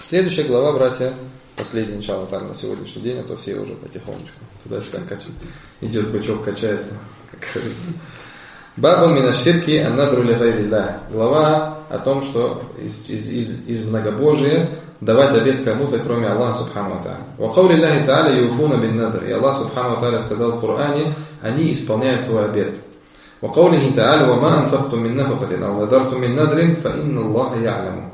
Следующая глава, братья, последняя, иншаллах, на сегодняшний день, а то все уже потихонечку туда-сюда качают. Идет бычок, качается, как говорится. Бабу минаширки аннадру ли гайриллах. Глава о том, что из многобожия давать обет кому-то, кроме Аллаха субхану ва тааля. Ва каули Аллахи тааля юфуна бин надр. И Аллах субхану ва тааля сказал в Коране, они исполняют свой обет. Ва каулихи тааля ва ма анфактум мин нафакатин ау надартум мин надрин фа инна Аллаха я'ламу.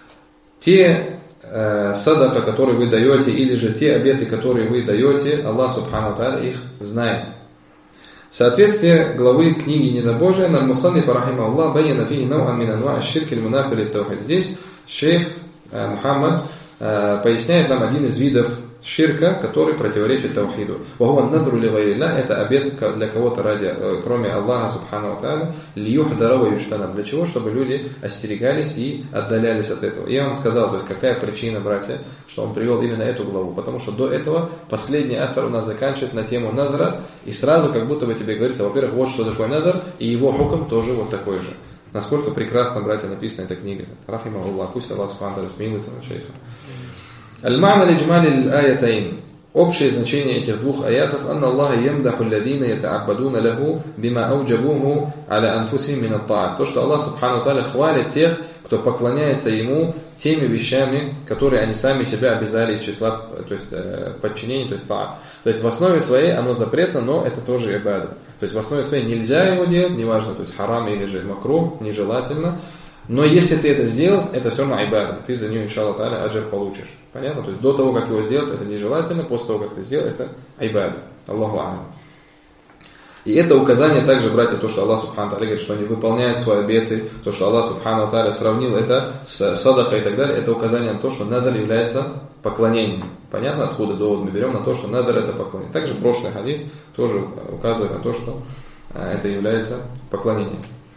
Те садака, которые вы даете, или же те обеты, которые вы даете, Аллах субхану ва тааля их знает. Соответствие главы книги Недобожия на Мусанниф рахимахуллах байяна фихи нау'ан мин анва' аш-ширки аль-мунафи лит-таухид. Здесь шейх Мухаммад поясняет нам один из видов ширка, который противоречит таухиду. Вахуа надру ли гайриллах, это обет для кого-то ради, кроме Аллаха субхану ва тааля, лиюхдара ва юштана. Для чего? Чтобы люди остерегались и отдалялись от этого. Я вам сказал, то есть какая причина, братья, что он привел именно эту главу. Потому что до этого последний автор у нас заканчивает на тему надра, и сразу как будто бы тебе говорится, во-первых, вот что такое надр, и его хукм тоже вот такой же. Насколько прекрасно, братья, написана эта книга. Рахимахуллах, пусть Аллах субхану ва тааля смилуется над шейхом. Аль-ма'на лиджмали аль-аятайн. Общее значение этих двух аятов: «Анна Аллаха ямдаху алладина ята'аббадуна лаху бима ауджабуху аля анфусихим мин ат-та'ат». То, что Аллах субхану ва тааля хвалит тех, кто поклоняется Ему теми вещами, которые они сами себя обязали из числа, то есть подчинения, то есть та'ат. То есть в основе своей оно запретно, но это тоже ибада. То есть в основе своей нельзя его делать, неважно, то есть харам или же макрух, нежелательно. Но если ты это сделал, это все равно айбада. Ты за нее, иншаллах тааля, аджр получишь. Понятно? То есть до того, как его сделать, это нежелательно. После того, как ты сделал, это айбада. Аллаху а'лам. И это указание также, братья, то, что Аллах субхану тааля говорит, что они выполняют свои обеты, то, что Аллах субхану тааля сравнил это с садакой и так далее, это указание на то, что надр является поклонением. Понятно, откуда довод мы берем на то, что надр это поклонение. Также прошлый хадис тоже указывает на то, что это является поклонением.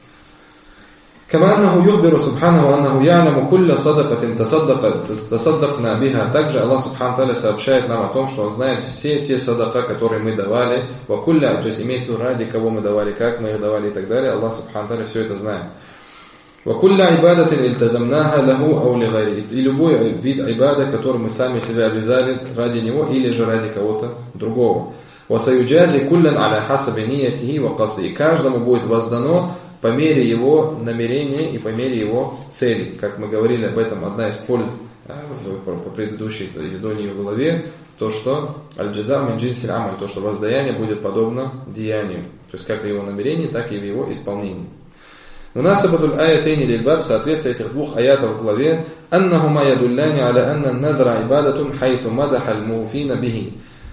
كما أنه يخبر سبحانه أنه يعلم كل صدقة تصدقنا بها. Также Аллах субхану тааля сообщает нам о том, что Он знает все те садака, которые мы давали, вакулля, то есть имеется в виду ради кого мы давали, как мы их давали и так далее. Аллах субхану тааля все это знает. Вакулля ибадатин ильтазамнаха лаху ау ли гайри. И любой вид ибада, который мы сами себя обязали ради него или же ради кого-то другого. Васаюджази куллян аля хасаби ниятихи ва касди. И каждому будет воздано по мере его намерения и по мере его цели. Как мы говорили об этом, одна из польз по предыдущей или до нее главе, то, что аль-джаза мин джинсиль амаль, то, что воздаяние будет подобно деянию. То есть как в его намерении, так и в его исполнении. Мунасабатуль аятайни лиль-баб, соответствие этих двух аятов в главе, аннахума ядулляни аля анна надра ибадатун хайфу мадаха аль-муфина бихи.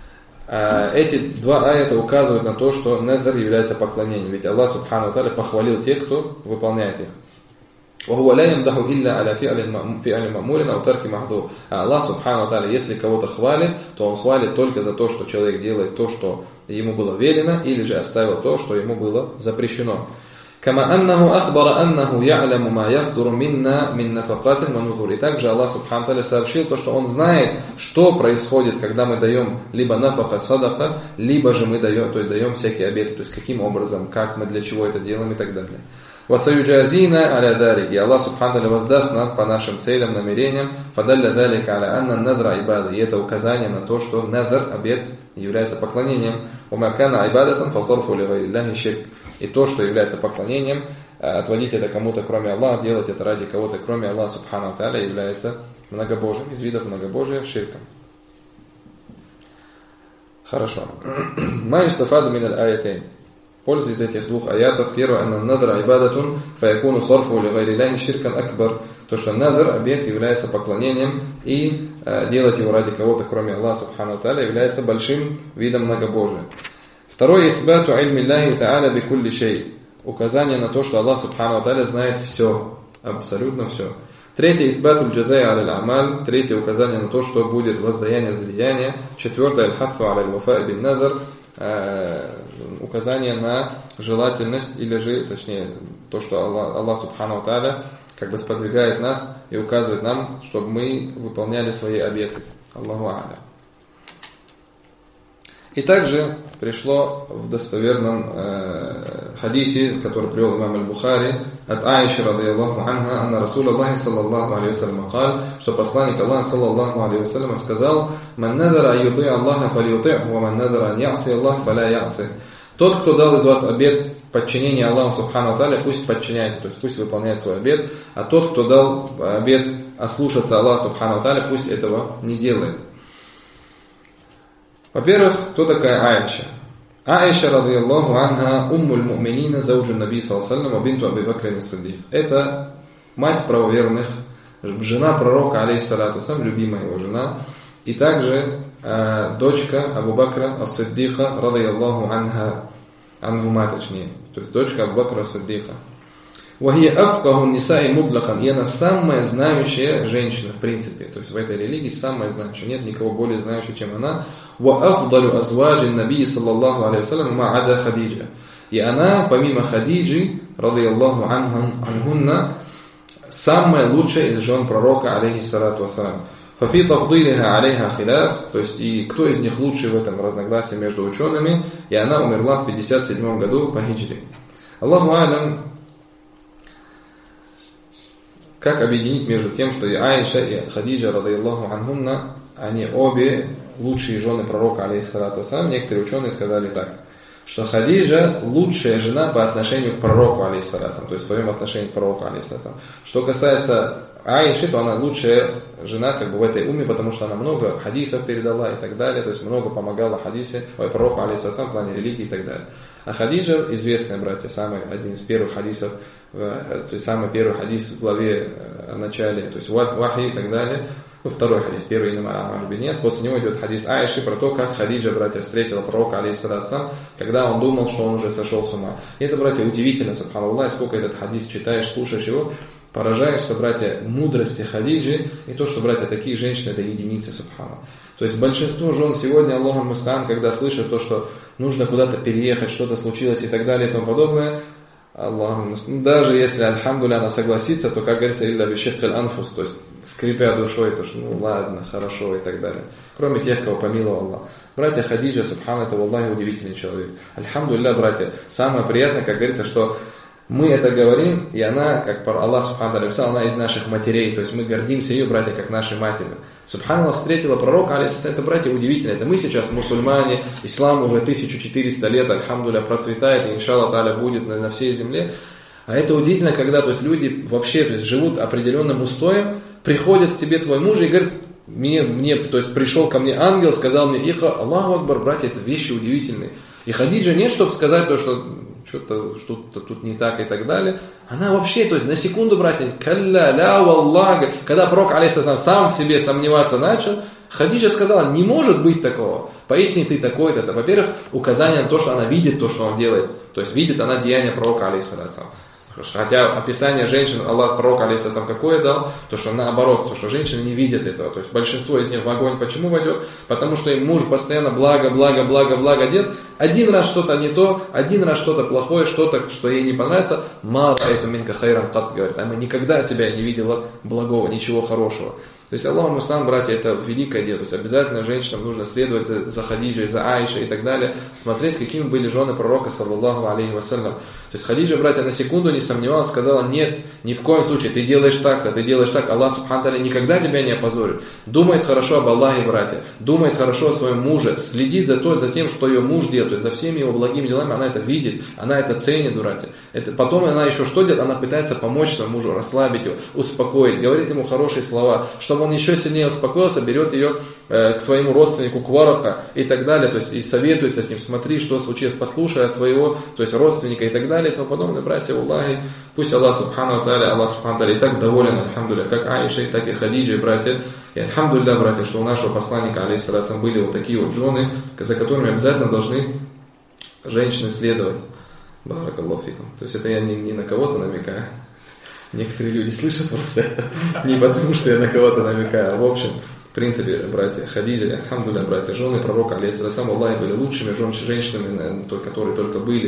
Эти два аята указывают на то, что надр является поклонением. Ведь Аллах субхану ва тааля похвалил тех, кто выполняет их. Аллах субхану ва тааля, если кого-то хвалит, то Он хвалит только за то, что человек делает то, что ему было велено, или же оставил то, что ему было запрещено. Кама аннаху ахбара аннаху я'ламу ма ясдуру минна мин нафакатин ва нузур. И также Аллах субхану тааля сообщил то, что Он знает, что происходит, когда мы даем либо нафака садака, либо же мы даем, то есть даем всякие обеты, то есть каким образом, как мы, для чего это делаем и так далее. Васаюджазина аля далик. И Аллах субхану тааля воздаст нам по нашим целям, намерениям. Фадалля далик аля анна надра ибада. И это указание на то, что надр, обет, является поклонением. Умакана ибадатан фасарфу ли гайриллахи ширк. И то, что является поклонением, отводить это кому-то кроме Аллаха, делать это ради кого-то кроме Аллаха субхану ва тааля, является многобожием, из видов многобожия ширком. Хорошо. Ма юстафаду мин аль-аятайн. Польза из этих двух аятов. Первое, анна надра ибадатун фаякуну сарфу ли гайриллахи ширкан акбар. То, что надр, обет, является поклонением, и делать его ради кого-то кроме Аллаха субхану ва тааля является большим видом многобожия. Второе, ифбату ильми Аллахи та'аля бикулли шей. Указание на то, что Аллах субхану ва тааля знает все, абсолютно все. Третье, ифбату аль-джазай аля аль-амаль. Третье, указание на то, что будет воздаяние за деяние. Четвертое, аль-хаффу аля аль-вафа бин надр. Указание на желательность, или же, точнее, то, что Аллах субхану ва тааля как бы сподвигает нас и указывает нам, чтобы мы выполняли свои обеты. Аллаху а'лям. И также пришло в достоверном хадисе, который привел имам аль-Бухари, от Аиши, радийаллаху анха, анна Расул Аллахи, саллаллаху алейхи вассалям, сказал, что посланник Аллаха, саллаллаху алейхи вассалям, сказал: «Ман надара ан юти Аллаха фалюти', ва ман надара ан я'си Аллах фаля я'си». Тот, кто дал из вас обет подчинения Аллаху субхану ва тааля, пусть подчиняется, то есть пусть выполняет свой обет, а тот, кто дал обет ослушаться Аллаха субхану ва тааля, пусть этого не делает. Во-первых, кто такая Аиша? Аиша, радийаллаху анха, уммуль му'минина, зауджу наби саллаллаху алейхи ва бинту Аби Бакр ас-Сиддик. Это мать правоверных, жена пророка, алейхиссалату вассалам, любимая его жена, и также дочка Абу Бакра ас-Сиддика, радийаллаху анха, анхума точнее, то есть дочка Абу Бакра ас-Сиддика. وهي أفقه النساء مطلقا, и она самая знающая женщина в принципе, то есть в этой религии самая знающая, нет никого более знающего, чем она. وأفضل أزواج النبي صلى الله عليه وسلم ما عدا خديجة, и она помимо Хадиджи, радийаллаху анхунна, самая лучшая из жен пророка, алейхиссалату вассалам. ففي تفضيلها عليها خلاف, то есть и кто из них лучший в этом разногласии между учеными, и она умерла в 57 году по хиджре. Аллаху алям. Как объединить между тем, что и Аиша, и Хадиджа, радийаллаху анхунна, они обе лучшие жены пророка, алейхиссалату вассалам? Некоторые ученые сказали так, что Хадиджа лучшая жена по отношению к пророку, алейхиссалату вассалам, то есть в своем отношении к пророку, алейхиссалату вассалам. Что касается Аиши, то она лучшая жена как бы в этой умме, потому что она много хадисов передала и так далее, то есть много помогала пророку, алейхиссалату вассалам, в плане религии и так далее. А Хадиджа, известная, братья, один из первых хадисов, то есть самый первый хадис в главе о начале, то есть вахи и так далее. Второй хадис, первый инамаль-биньят, после него идет хадис Аиши про то, как Хадиджа, братья, встретила пророка, алейхиссалату вассалам, когда он думал, что он уже сошел с ума. И это, братья, удивительно, субханаллах, сколько этот хадис читаешь, слушаешь его, поражаешься, братья, мудрости Хадиджи, и то, что, братья, такие женщины, это единицы, субханаллах. То есть большинство жен сегодня, Аллаху мустаан, когда слышат то, что нужно куда-то переехать, что-то случилось и так далее и тому подобное, Аллаху, даже если, альхамдулилля, она согласится, то, как говорится, илля бишихкаль анфус, то есть скрипя душой, то что, ладно, хорошо и так далее. Кроме тех, кого помиловал Аллах. Братья, Хадиджа, субхана, это, валлахи, удивительный человек. Альхамдулилля, братья, самое приятное, как говорится, что мы это говорим, и она, как Аллах субхану написал, она из наших матерей, то есть мы гордимся ее, братья, как нашей матерью. Субханаллах встретила пророка, алейхиссалям, это, братья, удивительно. Это мы сейчас мусульмане, ислам уже 1400 лет, альхамдулилля, процветает, и иншаллах тааля будет на всей земле. А это удивительно, когда, то есть, люди вообще, то есть, живут определенным устоем, приходит к тебе твой муж и говорит, мне, то есть, пришел ко мне ангел, сказал мне, икра, Аллаху акбар, братья, это вещи удивительные. И Хадиджа нет, чтобы сказать то, что что-то тут не так и так далее. Она вообще, то есть на секунду, братья, калля, ля, валлах, когда пророк, алейхиссалям, сам в себе сомневаться начал, Хадиджа сказала, не может быть такого. Поистине ты такой-то. Это, во-первых, указание на то, что она видит то, что он делает. То есть видит она деяния пророка, алейхиссалям. Хотя описание женщин, Аллах, пророк, алейхиссалям, какое дал, то что наоборот, то что женщины не видят этого. То есть большинство из них в огонь почему войдет? Потому что им муж постоянно благо делает. Один раз что-то не то, один раз что-то плохое, что-то, что ей не понравится. Ма раайту минка хайран кат, говорит, а мы никогда от тебя не видела благого, ничего хорошего. То есть Аллаху муслим, братья, это великое дело. То есть обязательно женщинам нужно следовать за Хадиджей, за Аишей и так далее, смотреть, какими были жены пророка, саллаллаху алейхи вассалям. То есть Хадиджа, братья, на секунду не сомневалась, сказала, нет, ни в коем случае, ты делаешь так-то, ты делаешь так, Аллах субхану тааля никогда тебя не опозорит. Думает хорошо об Аллахе, братья, думает хорошо о своем муже, следит за тем, что ее муж делает, то есть за всеми его благими делами, она это видит, она это ценит, братья. Потом она еще что делает? Она пытается помочь своему мужу, расслабить его, успокоить, говорит ему хорошие слова, чтобы он еще сильнее успокоился, берет ее к своему родственнику, к Варака и так далее, то есть и советуется с ним, смотри, что случилось, послушай от своего, то есть родственника и так далее, и тому подобное, братья, Аллахи, пусть Аллах субхану тааля, и так доволен, альхамдулилля, как Аишей, так и Хадиджей, братья, и альхамдулилля, братья, что у нашего посланника, алейхиссалям, были вот такие вот жены, за которыми обязательно должны женщины следовать. Баракаллаху фикум. То есть это я не на кого-то намекаю. Некоторые люди слышат просто это не потому, что я на кого-то намекаю, а в общем, в принципе, братья, Хадиджа, альхамдулилля, братья, жены пророка, алейхиссалям, Аллахи, были лучшими женщинами, которые только были.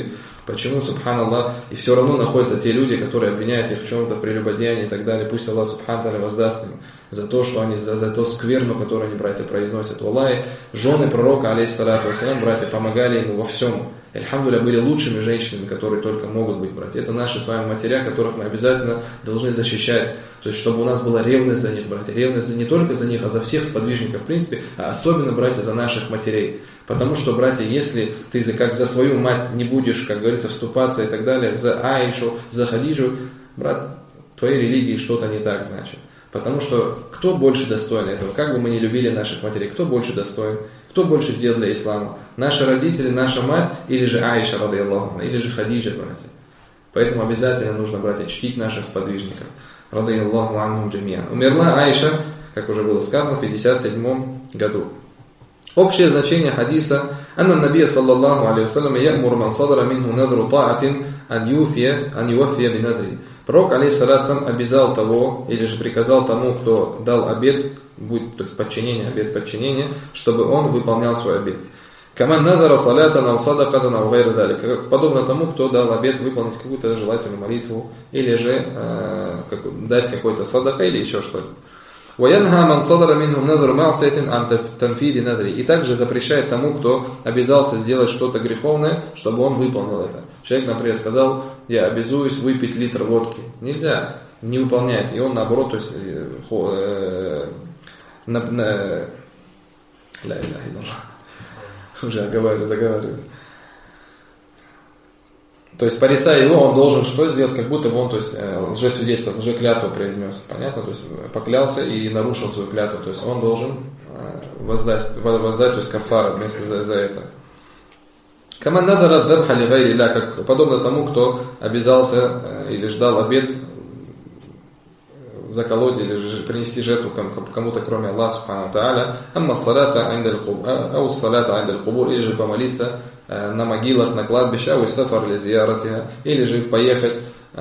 Почему, субханаллах, и все равно находятся те люди, которые обвиняют их в чем-то, в прелюбодеянии и так далее. Пусть Аллах, субханаллах, воздаст им за то, что они, за ту скверну, которую они, братья, произносят. Аллах, жены пророка, алейхиссалату вассалям, братья, помогали ему во всем. Альхамдулилля, были лучшими женщинами, которые только могут быть, братья. Это наши с вами матеря, которых мы обязательно должны защищать. То есть, чтобы у нас была ревность за них, братья. Ревность не только за них, а за всех сподвижников, в принципе, а особенно, братья, за наших матерей. Потому что, братья, если ты как за свою мать не будешь, как говорится, вступаться и так далее, за Аишу, за Хадиджу, брат, в твоей религии что-то не так, значит. Потому что кто больше достоин этого? Как бы мы ни любили наших матерей, кто больше достоин? Кто больше сделал для ислама? Наши родители, наша мать, или же Аиша, ради Аллаху, или же Хадиджа, братья. Поэтому обязательно нужно, братья, чтить наших сподвижников. Ради Аллаху анхум джамиан. Умерла Аиша, как уже было сказано, в 57 году. Общее значение хадиса: «Анна набия саллаллаху алейхи вассалям ямур ман садара минху надру таатин ан юфия бинадри». Пророк, алейхиссалям, обязал того, или же приказал тому, кто дал обет, то есть подчинение, обет подчинения, чтобы он выполнял свой обет. «Каман надара салятан ау садакатан ау гайру далик». Подобно тому, кто дал обет выполнить какую-то желательную молитву, или же дать какой-то садака, или еще что-то. وَيَنْهَا مَنْ صَدَرَ مِنْهُ نَذْرُ مَعْصِيَةٍ عَنْ تَنْفِيذِ نَذْرِ. И также запрещает тому, кто обязался сделать что-то греховное, чтобы он выполнил это. Человек, например, сказал: я обязуюсь выпить литр водки. Нельзя, не выполняет. И он, наоборот, то есть уже заговариваюсь. То есть, порицая его, он должен что сделать? Как будто бы он, то есть, лжесвидетельство, лжеклятву произнес. Понятно? То есть, поклялся и нарушил свою клятву. То есть, он должен воздать, то есть, кафара вместе за это. Каман надара дабха ли гайри ля, как подобно тому, кто обязался или ждал обет заколоть или же принести жертву кому-то, кроме Аллаха субхану тааля. Амма салата индаль кубур, или же помолиться на могилах, на кладбище, ау сафар ли зияратиха, или же поехать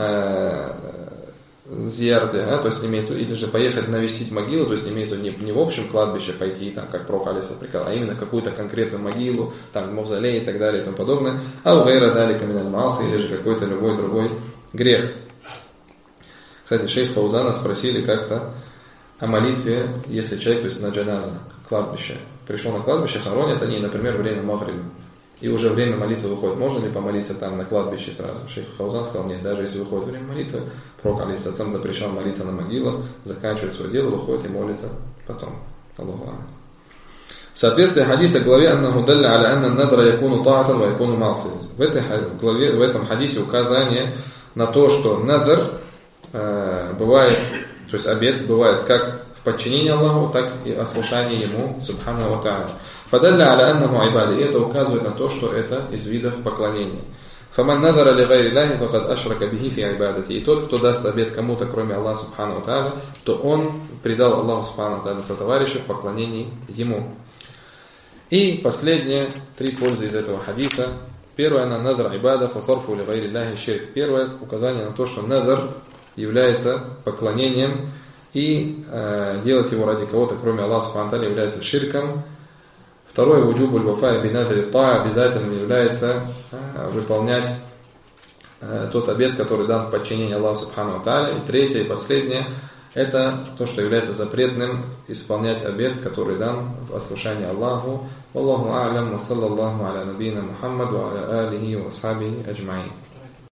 зияратиха, то есть имеется, или же поехать навестить могилу, то есть имеется не в общем кладбище пойти, там, как пророк алейхиссалям приказал, а именно какую-то конкретную могилу, там мавзолей и так далее и тому подобное. Ау гайра далика миналь мааси, или же какой-то любой другой грех. Кстати, шейх Фаузана спросили как-то о молитве, если человек, то есть на джаназа, кладбище, пришел на кладбище, хоронят они, например, время магриба, и уже время молитвы выходит, можно ли помолиться там на кладбище сразу? Шейх Фаузан сказал: нет, даже если выходит время молитвы, пророк алейхиссалям запрещал молиться на могилах, заканчивает свое дело, выходит и молится потом. Аллаху акбар. В соответствии хадиса главе «Аннаху далля аля анна надра якуну таатан ва якуну маасият». В этом хадисе указание на то, что надр бывает, то есть обет бывает как в подчинении Аллаху, так и ослушании Ему, субхану ва та'аля. Фадалля аля аннаху айбади. И это указывает на то, что это из видов поклонения. Фаман надара ли гайри лахи факад ашрака бихи фи айбадати. И тот, кто даст обет кому-то, кроме Аллаха субхану ва та'аля, то он предал Аллаху субхану ва та'аля сотоварища в поклонении Ему. И последние 3 пользы из этого хадиса. Первое: на надр айбада фасарфу ли гайри лахи ширк. Первое указание на то, что надр является поклонением, и делать его ради кого-то, кроме Аллаха субхану ва та'аля, является ширком. Второе: вуджубуль вафа бинадри та, обязательным является выполнять тот обет, который дан в подчинении Аллаху субхану ва та'аля. И третье и последнее: это то, что является запретным, исполнять обет, который дан в ослушании Аллаху. Аллаху а'лям, ва саллаллаху аля набийна Мухаммад, ва аля алихи ва асхабихи аджмаин.